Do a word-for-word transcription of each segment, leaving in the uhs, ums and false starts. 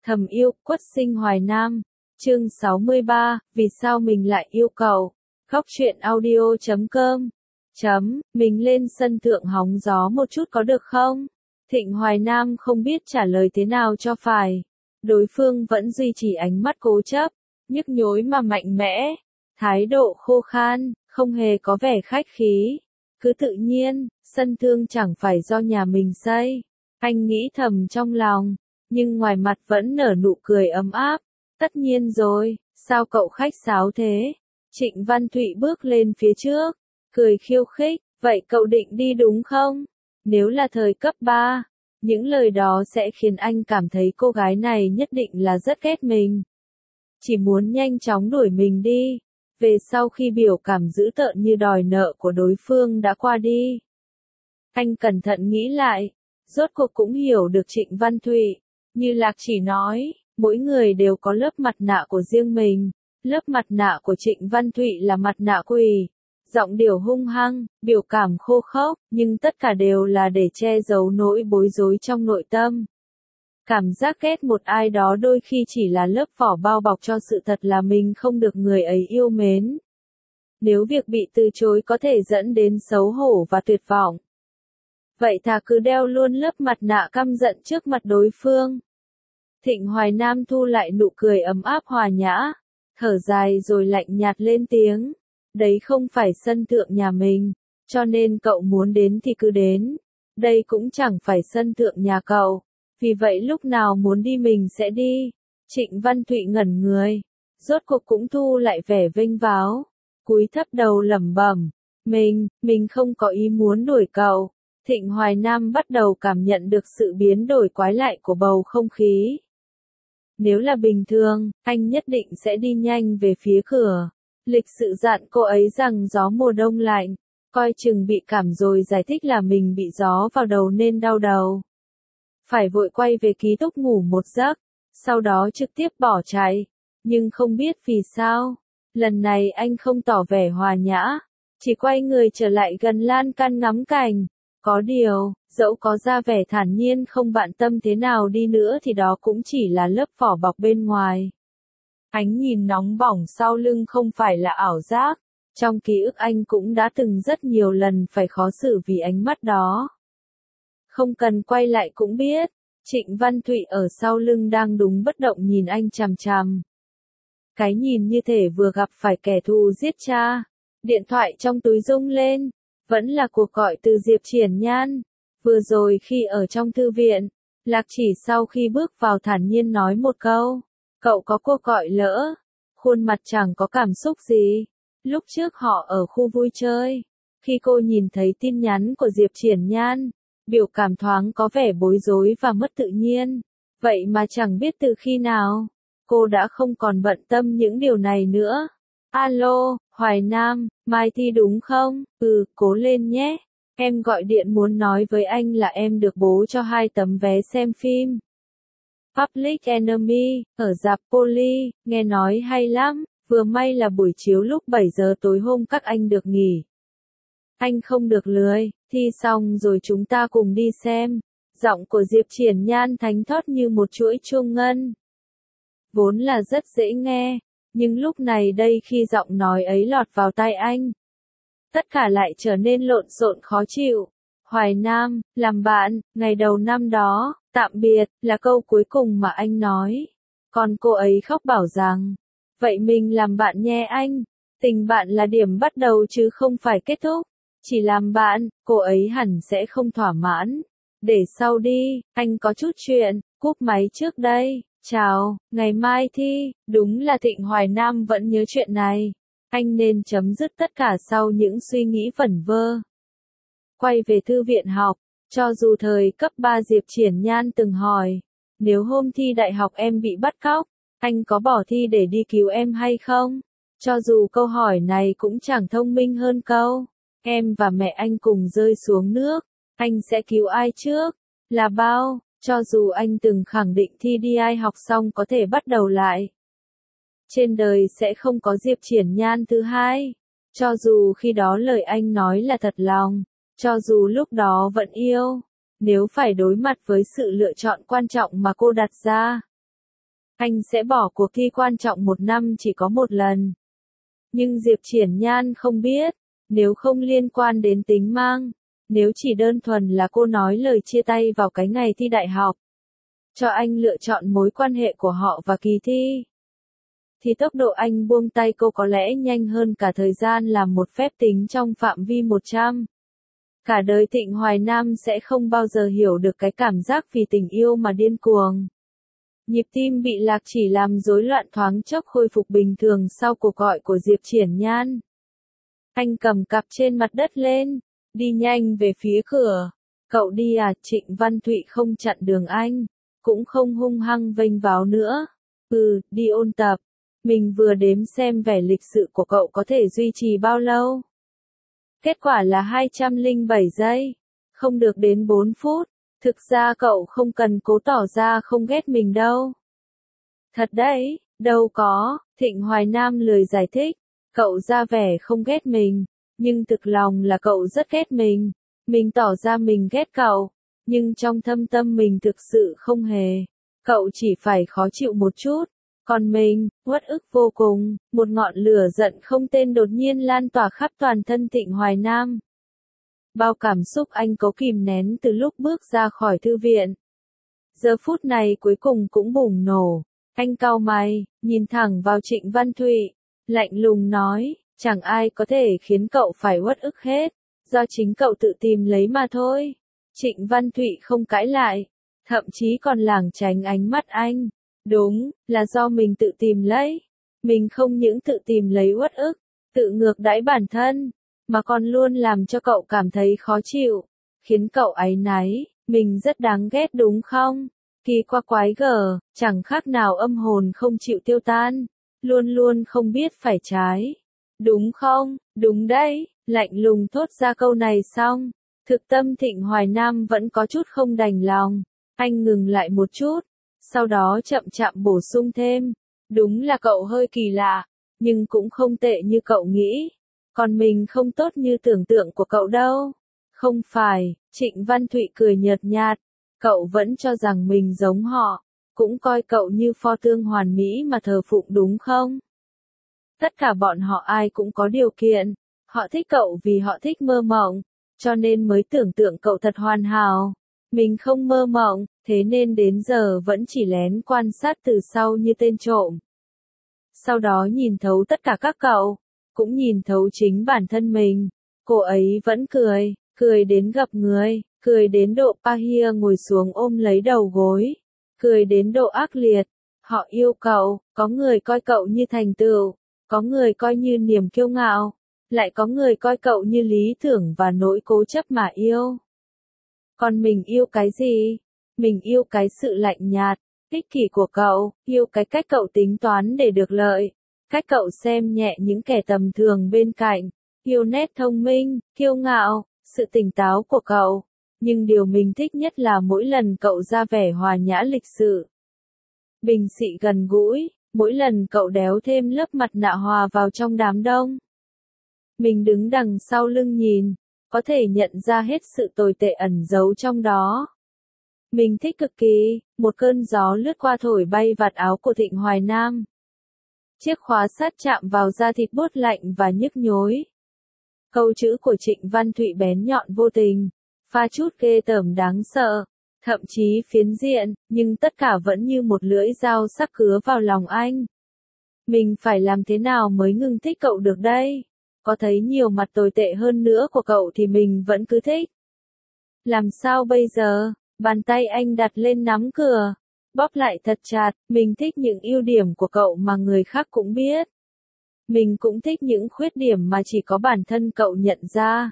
Thầm yêu, Quất Sinh Hoài Nam. Chương sáu mươi ba, vì sao mình lại yêu cậu? Góc truyện audio chấm com. Chấm, mình lên sân thượng hóng gió một chút có được không? Thịnh Hoài Nam không biết trả lời thế nào cho phải. Đối phương vẫn duy trì ánh mắt cố chấp, nhức nhối mà mạnh mẽ, thái độ khô khan, không hề có vẻ khách khí. Cứ tự nhiên, sân thượng chẳng phải do nhà mình xây. Anh nghĩ thầm trong lòng, nhưng ngoài mặt vẫn nở nụ cười ấm áp. Tất nhiên rồi, sao cậu khách sáo thế? Trịnh Văn Thụy bước lên phía trước, cười khiêu khích, vậy cậu định đi đúng không? Nếu là thời cấp ba, những lời đó sẽ khiến anh cảm thấy cô gái này nhất định là rất ghét mình. Chỉ muốn nhanh chóng đuổi mình đi. Về sau khi biểu cảm dữ tợn như đòi nợ của đối phương đã qua đi, anh cẩn thận nghĩ lại, rốt cuộc cũng hiểu được Trịnh Văn Thụy. Như Lạc Chỉ nói, mỗi người đều có lớp mặt nạ của riêng mình. Lớp mặt nạ của Trịnh Văn Thụy là mặt nạ quỷ. Giọng điệu hung hăng, biểu cảm khô khốc, nhưng tất cả đều là để che giấu nỗi bối rối trong nội tâm. Cảm giác ghét một ai đó đôi khi chỉ là lớp vỏ bao bọc cho sự thật là mình không được người ấy yêu mến. Nếu việc bị từ chối có thể dẫn đến xấu hổ và tuyệt vọng, vậy thà cứ đeo luôn lớp mặt nạ căm giận trước mặt đối phương. Thịnh Hoài Nam thu lại nụ cười ấm áp hòa nhã, thở dài rồi lạnh nhạt lên tiếng. Đấy không phải sân thượng nhà mình, cho nên cậu muốn đến thì cứ đến. Đây cũng chẳng phải sân thượng nhà cậu, vì vậy lúc nào muốn đi mình sẽ đi. Trịnh Văn Thụy ngẩn người, rốt cuộc cũng thu lại vẻ vênh váo, cúi thấp đầu lẩm bẩm, mình, mình không có ý muốn đuổi cậu. Thịnh Hoài Nam bắt đầu cảm nhận được sự biến đổi quái lạ của bầu không khí. Nếu là bình thường, anh nhất định sẽ đi nhanh về phía cửa. Lịch sự dặn cô ấy rằng gió mùa đông lạnh, coi chừng bị cảm rồi giải thích là mình bị gió vào đầu nên đau đầu. Phải vội quay về ký túc ngủ một giấc, sau đó trực tiếp bỏ chạy. Nhưng không biết vì sao, lần này anh không tỏ vẻ hòa nhã, chỉ quay người trở lại gần lan can ngắm cảnh. Có điều, dẫu có ra vẻ thản nhiên không bận tâm thế nào đi nữa thì đó cũng chỉ là lớp vỏ bọc bên ngoài. Ánh nhìn nóng bỏng sau lưng không phải là ảo giác, trong ký ức anh cũng đã từng rất nhiều lần phải khó xử vì ánh mắt đó. Không cần quay lại cũng biết, Trịnh Văn Thụy ở sau lưng đang đúng bất động nhìn anh chằm chằm. Cái nhìn như thể vừa gặp phải kẻ thù giết cha. Điện thoại trong túi rung lên, vẫn là cuộc gọi từ Diệp Triển Nhan. Vừa rồi khi ở trong thư viện, Lạc Chỉ sau khi bước vào thản nhiên nói một câu. Cậu có cuộc gọi lỡ, khuôn mặt chẳng có cảm xúc gì. Lúc trước họ ở khu vui chơi, khi cô nhìn thấy tin nhắn của Diệp Triển Nhan, biểu cảm thoáng có vẻ bối rối và mất tự nhiên. Vậy mà chẳng biết từ khi nào, cô đã không còn bận tâm những điều này nữa. Alo, Hoài Nam, mai thi đúng không? Ừ, cố lên nhé. Em gọi điện muốn nói với anh là em được bố cho hai tấm vé xem phim Public Enemy, ở rạp Poly, nghe nói hay lắm, vừa may là buổi chiếu lúc bảy giờ tối hôm các anh được nghỉ. Anh không được lười, thi xong rồi chúng ta cùng đi xem. Giọng của Diệp Triển Nhan thánh thót như một chuỗi chuông ngân. Vốn là rất dễ nghe, nhưng lúc này đây khi giọng nói ấy lọt vào tai anh, tất cả lại trở nên lộn xộn khó chịu. Hoài Nam, làm bạn, ngày đầu năm đó, tạm biệt, là câu cuối cùng mà anh nói. Còn cô ấy khóc bảo rằng, vậy mình làm bạn nhé anh. Tình bạn là điểm bắt đầu chứ không phải kết thúc. Chỉ làm bạn, cô ấy hẳn sẽ không thỏa mãn. Để sau đi, anh có chút chuyện, cúp máy trước đây. Chào, ngày mai thi. Đúng là Thịnh Hoài Nam vẫn nhớ chuyện này. Anh nên chấm dứt tất cả sau những suy nghĩ vẩn vơ. Quay về thư viện học, cho dù thời cấp ba Diệp Triển Nhan từng hỏi, nếu hôm thi đại học em bị bắt cóc, anh có bỏ thi để đi cứu em hay không? Cho dù câu hỏi này cũng chẳng thông minh hơn câu, em và mẹ anh cùng rơi xuống nước, anh sẽ cứu ai trước? Là bao? Cho dù anh từng khẳng định thi đi ai học xong có thể bắt đầu lại. Trên đời sẽ không có Diệp Triển Nhan thứ hai. Cho dù khi đó lời anh nói là thật lòng, cho dù lúc đó vẫn yêu, nếu phải đối mặt với sự lựa chọn quan trọng mà cô đặt ra, Anh sẽ bỏ cuộc thi quan trọng một năm chỉ có một lần. Nhưng Diệp Triển Nhan không biết, nếu không liên quan đến tính mang, nếu chỉ đơn thuần là cô nói lời chia tay vào cái ngày thi đại học, cho anh lựa chọn mối quan hệ của họ và kỳ thi, thì tốc độ anh buông tay cô có lẽ nhanh hơn cả thời gian làm một phép tính trong phạm vi một trăm. Cả đời Thịnh Hoài Nam sẽ không bao giờ hiểu được cái cảm giác vì tình yêu mà điên cuồng. Nhịp tim bị lạc chỉ làm rối loạn thoáng chốc khôi phục bình thường sau cuộc gọi của Diệp Triển Nhan. Anh cầm cặp trên mặt đất lên, đi nhanh về phía cửa. Cậu đi à? Trịnh Văn Thụy không chặn đường anh, cũng không hung hăng vênh váo nữa. Ừ, đi ôn tập. Mình vừa đếm xem vẻ lịch sự của cậu có thể duy trì bao lâu. Kết quả là hai trăm lẻ bảy giây, không được đến bốn phút. Thực ra cậu không cần cố tỏ ra không ghét mình đâu. Thật đấy, đâu có, Thịnh Hoài Nam lười giải thích. Cậu ra vẻ không ghét mình, nhưng thực lòng là cậu rất ghét mình. Mình tỏ ra mình ghét cậu, nhưng trong thâm tâm mình thực sự không hề. Cậu chỉ phải khó chịu một chút. Còn mình, uất ức vô cùng, một ngọn lửa giận không tên đột nhiên lan tỏa khắp toàn thân Thịnh Hoài Nam. Bao cảm xúc anh cố kìm nén từ lúc bước ra khỏi thư viện. Giờ phút này cuối cùng cũng bùng nổ. Anh cau mày, nhìn thẳng vào Trịnh Văn Thụy, lạnh lùng nói, chẳng ai có thể khiến cậu phải uất ức hết, do chính cậu tự tìm lấy mà thôi. Trịnh Văn Thụy không cãi lại, thậm chí còn lảng tránh ánh mắt anh. Đúng, là do mình tự tìm lấy. Mình không những tự tìm lấy uất ức, tự ngược đãi bản thân, mà còn luôn làm cho cậu cảm thấy khó chịu, khiến cậu áy náy, mình rất đáng ghét đúng không? Kỳ qua quái gở, chẳng khác nào âm hồn không chịu tiêu tan, luôn luôn không biết phải trái. Đúng không? Đúng đấy, lạnh lùng thốt ra câu này xong, thực tâm Thịnh Hoài Nam vẫn có chút không đành lòng. Anh ngừng lại một chút, sau đó chậm chậm bổ sung thêm, đúng là cậu hơi kỳ lạ, nhưng cũng không tệ như cậu nghĩ. Còn mình không tốt như tưởng tượng của cậu đâu. Không phải, Trịnh Văn Thụy cười nhợt nhạt, cậu vẫn cho rằng mình giống họ, cũng coi cậu như pho tượng hoàn mỹ mà thờ phụng đúng không? Tất cả bọn họ ai cũng có điều kiện, họ thích cậu vì họ thích mơ mộng, cho nên mới tưởng tượng cậu thật hoàn hảo. Mình không mơ mộng, thế nên đến giờ vẫn chỉ lén quan sát từ sau như tên trộm. Sau đó nhìn thấu tất cả các cậu, cũng nhìn thấu chính bản thân mình. Cô ấy vẫn cười, cười đến gặp người, cười đến độ Pahia ngồi xuống ôm lấy đầu gối, cười đến độ ác liệt. Họ yêu cậu, có người coi cậu như thành tựu, có người coi như niềm kiêu ngạo, lại có người coi cậu như lý tưởng và nỗi cố chấp mà yêu. Còn mình yêu cái gì? Mình yêu cái sự lạnh nhạt, ích kỷ của cậu, yêu cái cách cậu tính toán để được lợi, cách cậu xem nhẹ những kẻ tầm thường bên cạnh, yêu nét thông minh, kiêu ngạo, sự tỉnh táo của cậu. Nhưng điều mình thích nhất là mỗi lần cậu ra vẻ hòa nhã lịch sự, bình dị gần gũi, mỗi lần cậu đéo thêm lớp mặt nạ hòa vào trong đám đông. Mình đứng đằng sau lưng nhìn, có thể nhận ra hết sự tồi tệ ẩn giấu trong đó. Mình thích cực kỳ, một cơn gió lướt qua thổi bay vạt áo của Thịnh Hoài Nam. Chiếc khóa sát chạm vào da thịt buốt lạnh và nhức nhối. Câu chữ của Trịnh Văn Thụy bén nhọn vô tình, pha chút ghê tởm đáng sợ, thậm chí phiến diện, nhưng tất cả vẫn như một lưỡi dao sắc cứa vào lòng anh. Mình phải làm thế nào mới ngừng thích cậu được đây? Có thấy nhiều mặt tồi tệ hơn nữa của cậu thì mình vẫn cứ thích. Làm sao bây giờ? Bàn tay anh đặt lên nắm cửa, bóp lại thật chặt. Mình thích những ưu điểm của cậu mà người khác cũng biết. Mình cũng thích những khuyết điểm mà chỉ có bản thân cậu nhận ra.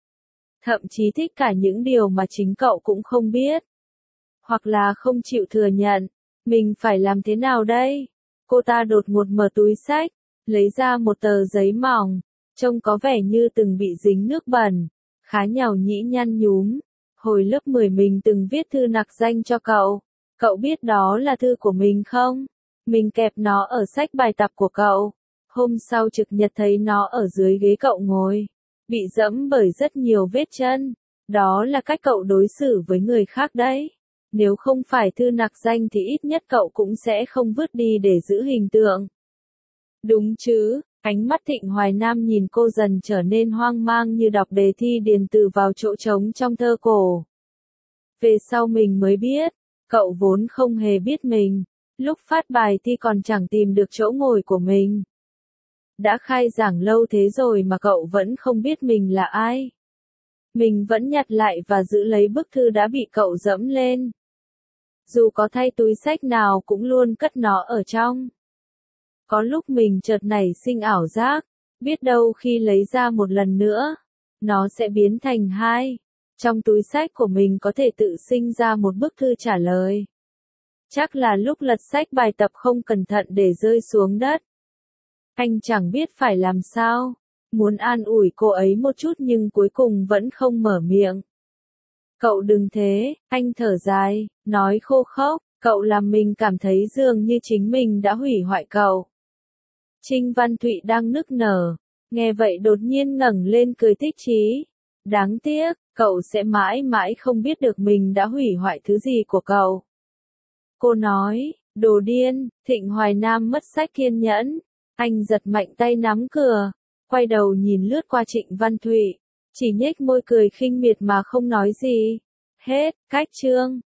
Thậm chí thích cả những điều mà chính cậu cũng không biết, hoặc là không chịu thừa nhận. Mình phải làm thế nào đây? Cô ta đột ngột mở túi xách, lấy ra một tờ giấy mỏng, trông có vẻ như từng bị dính nước bẩn, khá nhàu nhĩ nhăn nhúm. Hồi lớp mười mình từng viết thư nặc danh cho cậu. Cậu biết đó là thư của mình không? Mình kẹp nó ở sách bài tập của cậu. Hôm sau trực nhật thấy nó ở dưới ghế cậu ngồi, bị dẫm bởi rất nhiều vết chân. Đó là cách cậu đối xử với người khác đấy. Nếu không phải thư nặc danh thì ít nhất cậu cũng sẽ không vứt đi để giữ hình tượng. Đúng chứ, ánh mắt Thịnh Hoài Nam nhìn cô dần trở nên hoang mang như đọc đề thi điền từ vào chỗ trống trong thơ cổ. Về sau mình mới biết, cậu vốn không hề biết mình, lúc phát bài thi còn chẳng tìm được chỗ ngồi của mình. Đã khai giảng lâu thế rồi mà cậu vẫn không biết mình là ai. Mình vẫn nhặt lại và giữ lấy bức thư đã bị cậu dẫm lên. Dù có thay túi xách nào cũng luôn cất nó ở trong. Có lúc mình chợt nảy sinh ảo giác, biết đâu khi lấy ra một lần nữa, nó sẽ biến thành hai. Trong túi xách của mình có thể tự sinh ra một bức thư trả lời. Chắc là lúc lật sách bài tập không cẩn thận để rơi xuống đất. Anh chẳng biết phải làm sao, muốn an ủi cô ấy một chút nhưng cuối cùng vẫn không mở miệng. Cậu đừng thế, anh thở dài, nói khô khốc, cậu làm mình cảm thấy dường như chính mình đã hủy hoại cậu. Trinh Văn Thụy đang nức nở, nghe vậy đột nhiên ngẩng lên cười thích chí. Đáng tiếc, cậu sẽ mãi mãi không biết được mình đã hủy hoại thứ gì của cậu. Cô nói, đồ điên, Thịnh Hoài Nam mất sách kiên nhẫn. Anh giật mạnh tay nắm cửa, quay đầu nhìn lướt qua Trịnh Văn Thụy, chỉ nhếch môi cười khinh miệt mà không nói gì. Hết, cách chương.